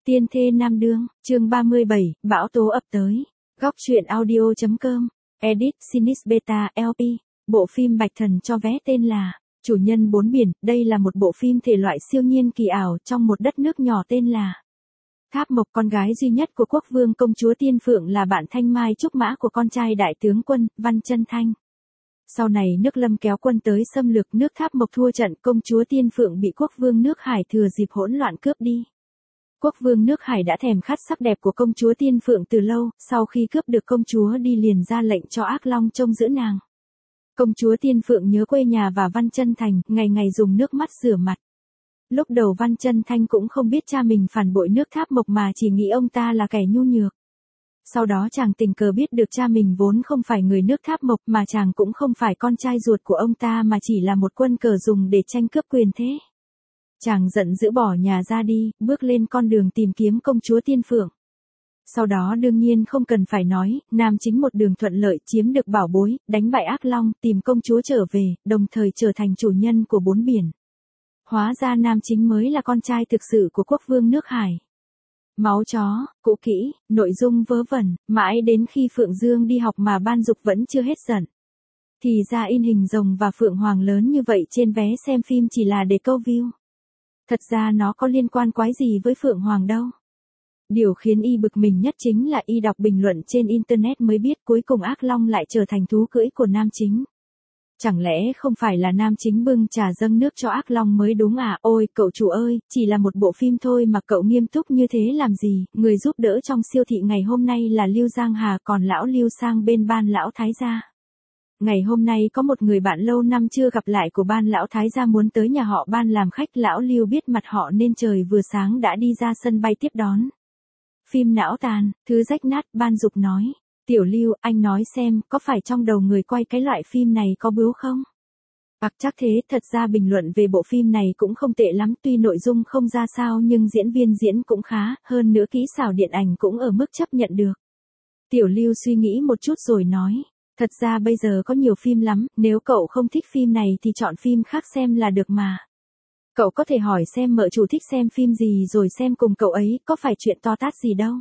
Tiên thê nam đương, chương 37, bão tố ập tới. Góc truyện audio.com, edit Sinis Beta LP, bộ phim Bạch Thần cho vé tên là Chủ nhân bốn biển. Đây là một bộ phim thể loại siêu nhiên kỳ ảo trong một đất nước nhỏ tên là Tháp Mộc. Con gái duy nhất của quốc vương công chúa Tiên Phượng là bạn thanh mai trúc mã của con trai đại tướng quân, Văn Chân Thanh. Sau này nước Lâm kéo quân tới xâm lược nước Tháp Mộc thua trận, công chúa Tiên Phượng bị quốc vương nước Hải thừa dịp hỗn loạn cướp đi. Quốc vương nước Hải đã thèm khát sắc đẹp của công chúa Tiên Phượng từ lâu, sau khi cướp được công chúa đi liền ra lệnh cho Ác Long trông giữ nàng. Công chúa Tiên Phượng nhớ quê nhà và Văn Chân Thành, ngày ngày dùng nước mắt rửa mặt. Lúc đầu Văn Chân Thanh cũng không biết cha mình phản bội nước Tháp Mộc mà chỉ nghĩ ông ta là kẻ nhu nhược. Sau đó chàng tình cờ biết được cha mình vốn không phải người nước Tháp Mộc mà chàng cũng không phải con trai ruột của ông ta mà chỉ là một quân cờ dùng để tranh cướp quyền thế. Chàng giận dữ bỏ nhà ra đi, bước lên con đường tìm kiếm công chúa Tiên Phượng. Sau đó đương nhiên không cần phải nói, nam chính một đường thuận lợi chiếm được bảo bối, đánh bại Ác Long, tìm công chúa trở về, đồng thời trở thành chủ nhân của bốn biển. Hóa ra nam chính mới là con trai thực sự của quốc vương nước Hải. Máu chó, cũ kỹ, nội dung vớ vẩn, mãi đến khi Phượng Dương đi học mà Ban Dục vẫn chưa hết giận. Thì ra in hình rồng và Phượng Hoàng lớn như vậy trên vé xem phim chỉ là để câu view. Thật ra nó có liên quan quái gì với Phượng Hoàng đâu. Điều khiến y bực mình nhất chính là y đọc bình luận trên internet mới biết cuối cùng Ác Long lại trở thành thú cưỡi của nam chính. Chẳng lẽ không phải là nam chính bưng trà dâng nước cho Ác Long mới đúng à? Ôi cậu chủ ơi, chỉ là một bộ phim thôi mà cậu nghiêm túc như thế làm gì? Người giúp đỡ trong siêu thị ngày hôm nay là Lưu Giang Hà, còn lão Lưu sang bên Ban lão Thái gia. Ngày hôm nay có một người bạn lâu năm chưa gặp lại của Ban lão Thái gia muốn tới nhà họ Ban làm khách. Lão Lưu biết mặt họ nên trời vừa sáng đã đi ra sân bay tiếp đón. Phim não tàn, thứ rách nát. Ban Dục nói. Tiểu Lưu, anh nói xem, có phải trong đầu người quay cái loại phim này có bướu không? Chắc thế. Thật ra bình luận về bộ phim này cũng không tệ lắm, tuy nội dung không ra sao nhưng diễn viên diễn cũng khá, hơn nữa kỹ xảo điện ảnh cũng ở mức chấp nhận được. Tiểu Lưu suy nghĩ một chút rồi nói. Thật ra bây giờ có nhiều phim lắm, nếu cậu không thích phim này thì chọn phim khác xem là được mà. Cậu có thể hỏi xem mợ chủ thích xem phim gì rồi xem cùng cậu ấy, có phải chuyện to tát gì đâu.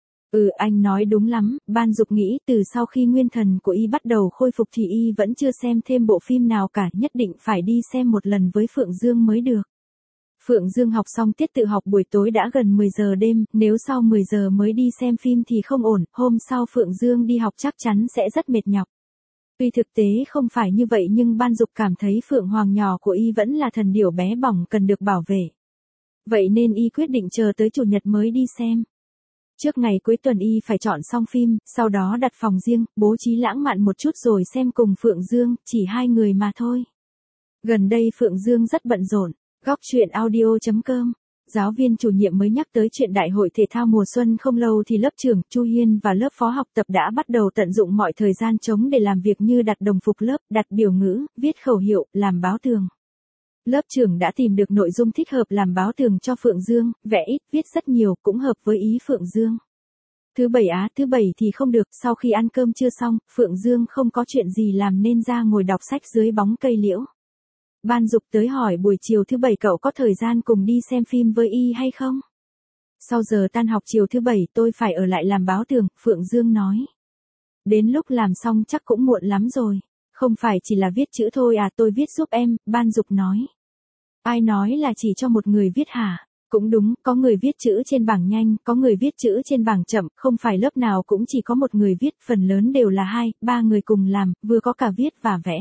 Anh nói đúng lắm. Ban Dục nghĩ từ sau khi nguyên thần của y bắt đầu khôi phục thì y vẫn chưa xem thêm bộ phim nào cả, nhất định phải đi xem một lần với Phượng Dương mới được. Phượng Dương học xong tiết tự học buổi tối đã gần 10 giờ đêm, nếu sau 10 giờ mới đi xem phim thì không ổn, hôm sau Phượng Dương đi học chắc chắn sẽ rất mệt nhọc. Tuy thực tế không phải như vậy nhưng Ban Dục cảm thấy Phượng Hoàng nhỏ của y vẫn là thần điểu bé bỏng cần được bảo vệ. Vậy nên y quyết định chờ tới chủ nhật mới đi xem. Trước ngày cuối tuần y phải chọn xong phim, sau đó đặt phòng riêng, bố trí lãng mạn một chút rồi xem cùng Phượng Dương, chỉ hai người mà thôi. Gần đây Phượng Dương rất bận rộn. Góc truyện audio.com, giáo viên chủ nhiệm mới nhắc tới chuyện đại hội thể thao mùa xuân không lâu thì lớp trưởng Chu Hiên và lớp phó học tập đã bắt đầu tận dụng mọi thời gian trống để làm việc như đặt đồng phục lớp, đặt biểu ngữ, viết khẩu hiệu, làm báo tường. Lớp trưởng đã tìm được nội dung thích hợp làm báo tường cho Phượng Dương, vẽ ít, viết rất nhiều, cũng hợp với ý Phượng Dương. Thứ bảy thì không được, sau khi ăn cơm trưa xong, Phượng Dương không có chuyện gì làm nên ra ngồi đọc sách dưới bóng cây liễu. Ban Dục tới hỏi buổi chiều thứ bảy cậu có thời gian cùng đi xem phim với y hay không? Sau giờ tan học chiều thứ bảy tôi phải ở lại làm báo tường, Phượng Dương nói. Đến lúc làm xong chắc cũng muộn lắm rồi. Không phải chỉ là viết chữ thôi à, tôi viết giúp em, Ban Dục nói. Ai nói là chỉ cho một người viết hả? Cũng đúng, có người viết chữ trên bảng nhanh, có người viết chữ trên bảng chậm, không phải lớp nào cũng chỉ có một người viết, phần lớn đều là 2, 3 người cùng làm, vừa có cả viết và vẽ.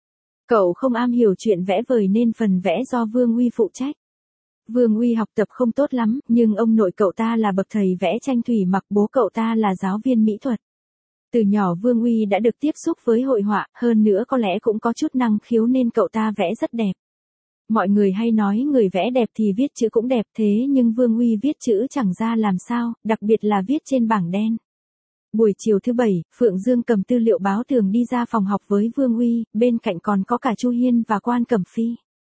Cậu không am hiểu chuyện vẽ vời nên phần vẽ do Vương Uy phụ trách. Vương Uy học tập không tốt lắm, nhưng ông nội cậu ta là bậc thầy vẽ tranh thủy mặc, bố cậu ta là giáo viên mỹ thuật. Từ nhỏ Vương Uy đã được tiếp xúc với hội họa, hơn nữa có lẽ cũng có chút năng khiếu nên cậu ta vẽ rất đẹp. Mọi người hay nói người vẽ đẹp thì viết chữ cũng đẹp, thế nhưng Vương Uy viết chữ chẳng ra làm sao, đặc biệt là viết trên bảng đen. Buổi chiều thứ bảy, Phượng Dương cầm tư liệu báo tường đi ra phòng học với Vương Uy, bên cạnh còn có cả Chu Hiên và Quan Cẩm Phi.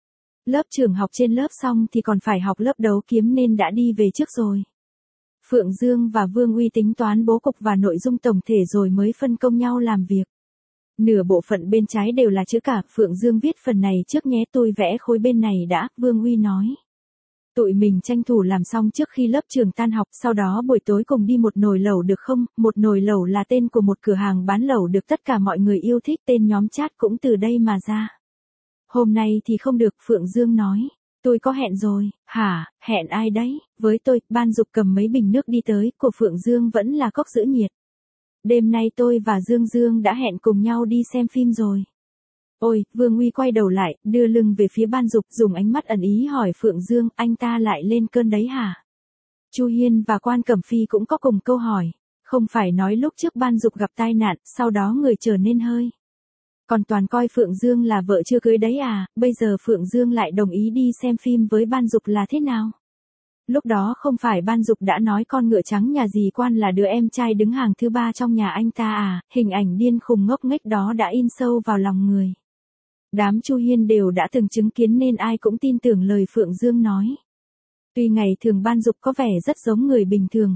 Lớp trưởng học trên lớp xong thì còn phải học lớp đấu kiếm nên đã đi về trước rồi. Phượng Dương và Vương Uy tính toán bố cục và nội dung tổng thể rồi mới phân công nhau làm việc. Nửa bộ phận bên trái đều là chữ cả, Phượng Dương viết phần này trước nhé, tôi vẽ khối bên này đã, Vương Uy nói. Tụi mình tranh thủ làm xong trước khi lớp trường tan học, sau đó buổi tối cùng đi một nồi lẩu được không? Một nồi lẩu là tên của một cửa hàng bán lẩu được tất cả mọi người yêu thích, tên nhóm chat cũng từ đây mà ra. Hôm nay thì không được, Phượng Dương nói. Tôi có hẹn rồi. Hả, hẹn ai đấy? Với tôi, Ban Dục cầm mấy bình nước đi tới, của Phượng Dương vẫn là cốc giữ nhiệt. Đêm nay tôi và Dương Dương đã hẹn cùng nhau đi xem phim rồi. Ôi, Vương Uy quay đầu lại, đưa lưng về phía Ban Dục, dùng ánh mắt ẩn ý hỏi Phượng Dương, anh ta lại lên cơn đấy hả? Chu Hiên và Quan Cẩm Phi cũng có cùng câu hỏi. Không phải nói lúc trước Ban Dục gặp tai nạn, sau đó người trở nên hơi. Còn toàn coi Phượng Dương là vợ chưa cưới đấy à, bây giờ Phượng Dương lại đồng ý đi xem phim với Ban Dục là thế nào? Lúc đó không phải Ban Dục đã nói con ngựa trắng nhà dì Quan là đứa em trai đứng hàng thứ 3 trong nhà anh ta à, hình ảnh điên khùng ngốc nghếch đó đã in sâu vào lòng người. Đám Chu Hiên đều đã từng chứng kiến nên ai cũng tin tưởng lời Phượng Dương nói. Tuy ngày thường Ban Dục có vẻ rất giống người bình thường,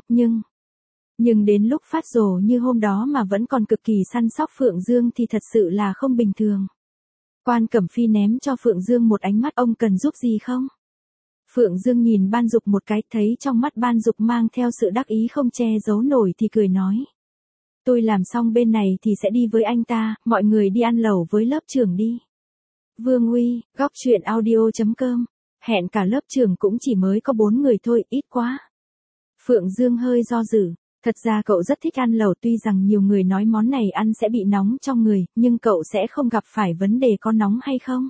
nhưng đến lúc phát rồ như hôm đó mà vẫn còn cực kỳ săn sóc Phượng Dương thì thật sự là không bình thường. Quan Cẩm Phi ném cho Phượng Dương một ánh mắt, ông cần giúp gì không? Phượng Dương nhìn Ban Dục một cái, thấy trong mắt Ban Dục mang theo sự đắc ý không che giấu nổi thì cười nói. Tôi làm xong bên này thì sẽ đi với anh ta, mọi người đi ăn lẩu với lớp trưởng đi. Vương Uy, góc truyện audio.com. Hẹn cả lớp trưởng cũng chỉ mới có 4 người thôi, ít quá. Phượng Dương hơi do dự. Thật ra cậu rất thích ăn lẩu, tuy rằng nhiều người nói món này ăn sẽ bị nóng trong người, nhưng cậu sẽ không gặp phải vấn đề có nóng hay không.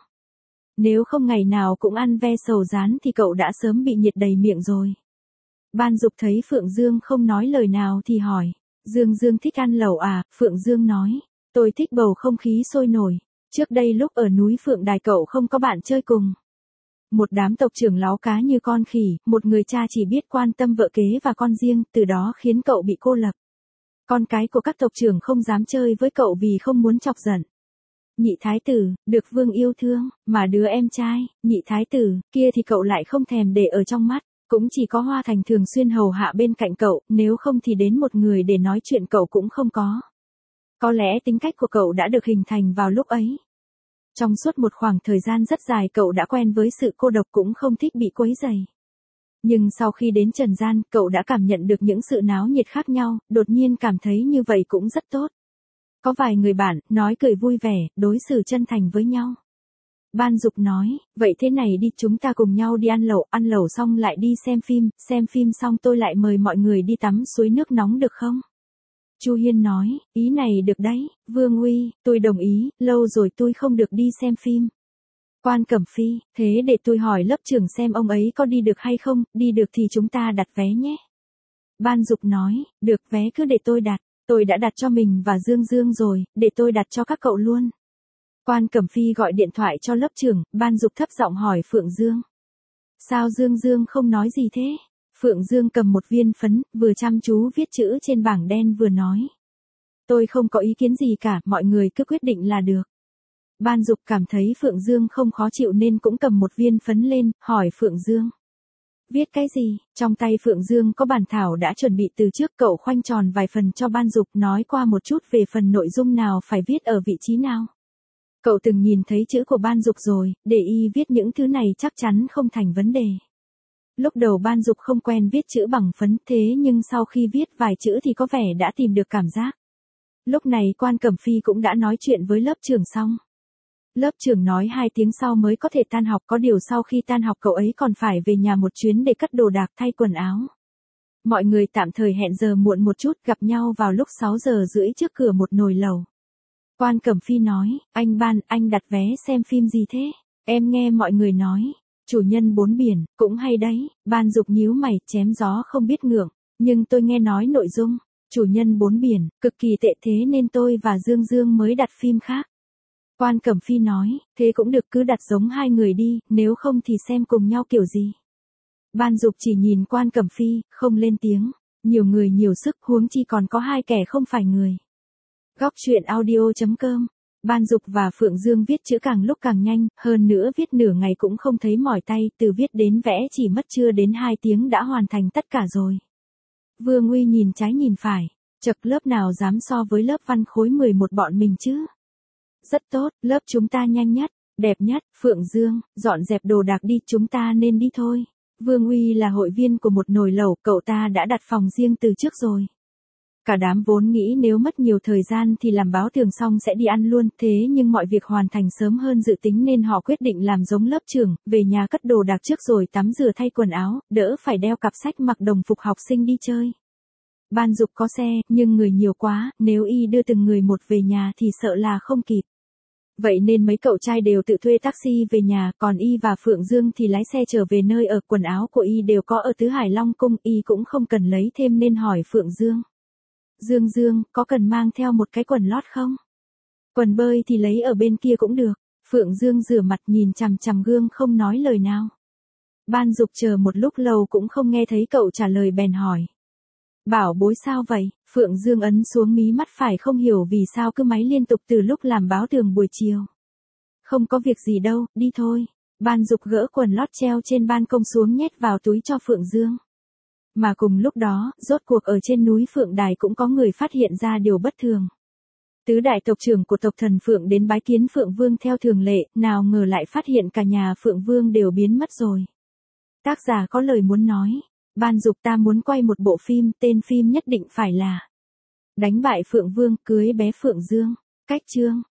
Nếu không ngày nào cũng ăn ve sầu rán thì cậu đã sớm bị nhiệt đầy miệng rồi. Ban Dục thấy Phượng Dương không nói lời nào thì hỏi. Dương Dương thích ăn lẩu à? Phượng Dương nói. Tôi thích bầu không khí sôi nổi. Trước đây lúc ở núi Phượng Đài cậu không có bạn chơi cùng. Một đám tộc trưởng láo cá như con khỉ, một người cha chỉ biết quan tâm vợ kế và con riêng, từ đó khiến cậu bị cô lập. Con cái của các tộc trưởng không dám chơi với cậu vì không muốn chọc giận. Nhị thái tử, được Vương yêu thương, mà đứa em trai, nhị thái tử, kia thì cậu lại không thèm để ở trong mắt. Cũng chỉ có Hoa Thành thường xuyên hầu hạ bên cạnh cậu, nếu không thì đến một người để nói chuyện cậu cũng không có. Có lẽ tính cách của cậu đã được hình thành vào lúc ấy. Trong suốt một khoảng thời gian rất dài cậu đã quen với sự cô độc, cũng không thích bị quấy rầy. Nhưng sau khi đến trần gian, cậu đã cảm nhận được những sự náo nhiệt khác nhau, đột nhiên cảm thấy như vậy cũng rất tốt. Có vài người bạn, nói cười vui vẻ, đối xử chân thành với nhau. Ban Dục nói, vậy thế này đi, chúng ta cùng nhau đi ăn lẩu xong lại đi xem phim xong tôi lại mời mọi người đi tắm suối nước nóng được không? Chu Hiên nói, ý này được đấy, Vương Uy, tôi đồng ý, lâu rồi tôi không được đi xem phim. Quan Cẩm Phi, thế để tôi hỏi lớp trưởng xem ông ấy có đi được hay không, đi được thì chúng ta đặt vé nhé. Ban Dục nói, được, vé cứ để tôi đã đặt cho mình và Dương Dương rồi, để tôi đặt cho các cậu luôn. Quan Cẩm Phi gọi điện thoại cho lớp trưởng, Ban Dục thấp giọng hỏi Phượng Dương. Sao Dương Dương không nói gì thế? Phượng Dương cầm một viên phấn, vừa chăm chú viết chữ trên bảng đen vừa nói. Tôi không có ý kiến gì cả, mọi người cứ quyết định là được. Ban Dục cảm thấy Phượng Dương không khó chịu nên cũng cầm một viên phấn lên, hỏi Phượng Dương. Viết cái gì? Trong tay Phượng Dương có bản thảo đã chuẩn bị từ trước, cậu khoanh tròn vài phần cho Ban Dục, nói qua một chút về phần nội dung nào phải viết ở vị trí nào. Cậu từng nhìn thấy chữ của Ban Dục rồi, để y viết những thứ này chắc chắn không thành vấn đề. Lúc đầu Ban Dục không quen viết chữ bằng phấn, thế nhưng sau khi viết vài chữ thì có vẻ đã tìm được cảm giác. Lúc này Quan Cẩm Phi cũng đã nói chuyện với lớp trưởng xong. Lớp trưởng nói 2 tiếng sau mới có thể tan học, có điều sau khi tan học cậu ấy còn phải về nhà một chuyến để cất đồ đạc, thay quần áo. Mọi người tạm thời hẹn giờ muộn một chút, gặp nhau vào lúc 6 giờ rưỡi trước cửa một nồi lẩu. Quan Cẩm Phi nói, anh Ban, anh đặt vé xem phim gì thế? Em nghe mọi người nói, chủ nhân 4 biển, cũng hay đấy. Ban Dục nhíu mày, chém gió không biết ngượng, nhưng tôi nghe nói nội dung, chủ nhân 4 biển, cực kỳ tệ thế nên tôi và Dương Dương mới đặt phim khác. Quan Cẩm Phi nói, thế cũng được, cứ đặt giống 2 người đi, nếu không thì xem cùng nhau kiểu gì. Ban Dục chỉ nhìn Quan Cẩm Phi, không lên tiếng, nhiều người nhiều sức, huống chi còn có 2 kẻ không phải người. Góc truyện audio.com. Ban Dục và Phượng Dương viết chữ càng lúc càng nhanh, hơn nữa viết nửa ngày cũng không thấy mỏi tay, từ viết đến vẽ chỉ mất chưa đến 2 tiếng đã hoàn thành tất cả rồi. Vương Uy nhìn trái nhìn phải, chậc, lớp nào dám so với lớp văn khối 11 bọn mình chứ? Rất tốt, lớp chúng ta nhanh nhất, đẹp nhất. Phượng Dương, dọn dẹp đồ đạc đi, chúng ta nên đi thôi. Vương Uy là hội viên của một nồi lẩu, cậu ta đã đặt phòng riêng từ trước rồi. Cả đám vốn nghĩ nếu mất nhiều thời gian thì làm báo tường xong sẽ đi ăn luôn, thế nhưng mọi việc hoàn thành sớm hơn dự tính nên họ quyết định làm giống lớp trưởng, về nhà cất đồ đạc trước rồi tắm rửa thay quần áo, đỡ phải đeo cặp sách mặc đồng phục học sinh đi chơi. Ban Dục có xe, nhưng người nhiều quá, nếu y đưa từng người một về nhà thì sợ là không kịp. Vậy nên mấy cậu trai đều tự thuê taxi về nhà, còn y và Phượng Dương thì lái xe trở về nơi ở. Quần áo của y đều có ở Tứ Hải Long Cung, y cũng không cần lấy thêm nên hỏi Phượng Dương. Dương, có cần mang theo một cái quần lót không? Quần bơi thì lấy ở bên kia cũng được. Phượng Dương rửa mặt nhìn chằm chằm gương không nói lời nào. Ban Dục chờ một lúc lâu cũng không nghe thấy cậu trả lời bèn hỏi. Bảo bối sao vậy? Phượng Dương ấn xuống mí mắt phải không hiểu vì sao cứ máy liên tục từ lúc làm báo tường buổi chiều. Không có việc gì đâu, đi thôi. Ban Dục gỡ quần lót treo trên ban công xuống nhét vào túi cho Phượng Dương. Mà cùng lúc đó, rốt cuộc ở trên núi Phượng Đài cũng có người phát hiện ra điều bất thường. Tứ đại tộc trưởng của tộc thần Phượng đến bái kiến Phượng Vương theo thường lệ, nào ngờ lại phát hiện cả nhà Phượng Vương đều biến mất rồi. Tác giả có lời muốn nói. Ban Dục ta muốn quay một bộ phim, tên phim nhất định phải là Đánh bại Phượng Vương, cưới bé Phượng Dương. Cách chương.